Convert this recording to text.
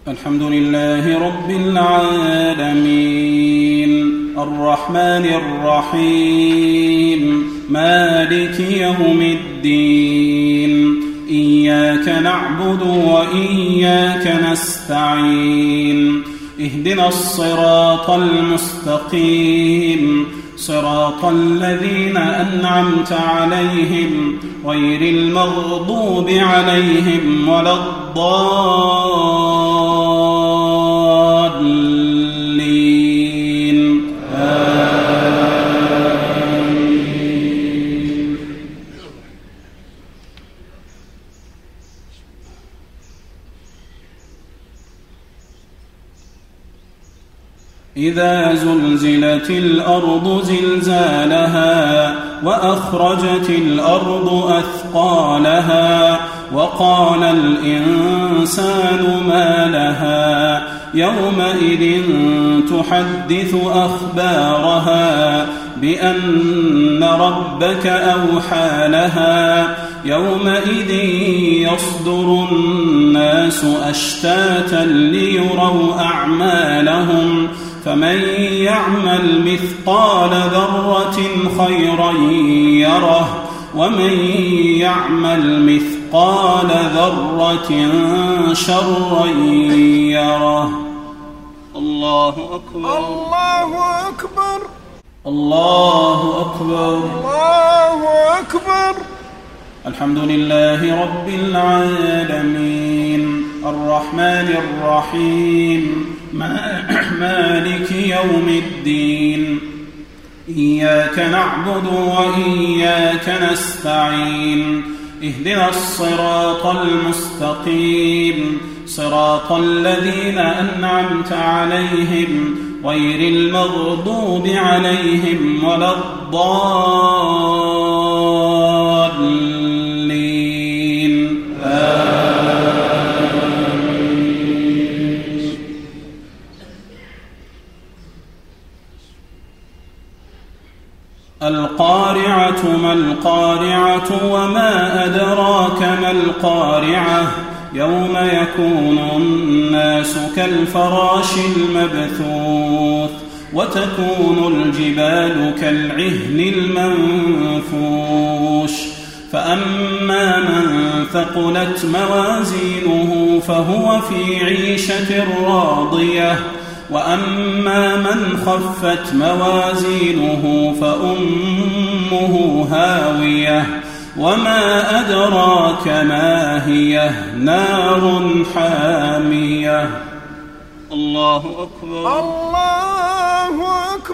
الحمد لله رب العالمين الرحمن الرحيم مالك يوم الدين إياك نعبد وإياك نستعين اهدنا الصراط المستقيم صراط الذين أنعمت عليهم غير المغضوب عليهم ولا الضالين آمين. إذا زلزلت الأرض زلزالها وأخرجت الأرض أثقالها وقال الإنسان ما لها يومئذ تحدث أخبارها بأن ربك أوحى لها يومئذ يصدر الناس أشتاتا ليروا أعمالهم فمن يعمل مثقال ذرة خيرا يره ومن يعمل مثقال ذرة شرا يره. الله أكبر الله أكبر الله أكبر الله أكبر. الحمد لله رب العالمين الرحمن الرحيم مالك يوم الدين إياك نعبد وإياك نستعين اهدنا الصراط المستقيم صراط الذين أنعمت عليهم غير المغضوب عليهم ولا الضالين آمين. القارعة ما القارعة وما أدراك ما القارعة يوم يكون الناس كالفراش المبثوث وتكون الجبال كالعهن المنفوش فأما من ثقلت موازينه فهو في عيشة راضية وأما من خفت موازينه فأمه هاوية وما أدراك ما هي نار حامية. الله أكبر الله أكبر.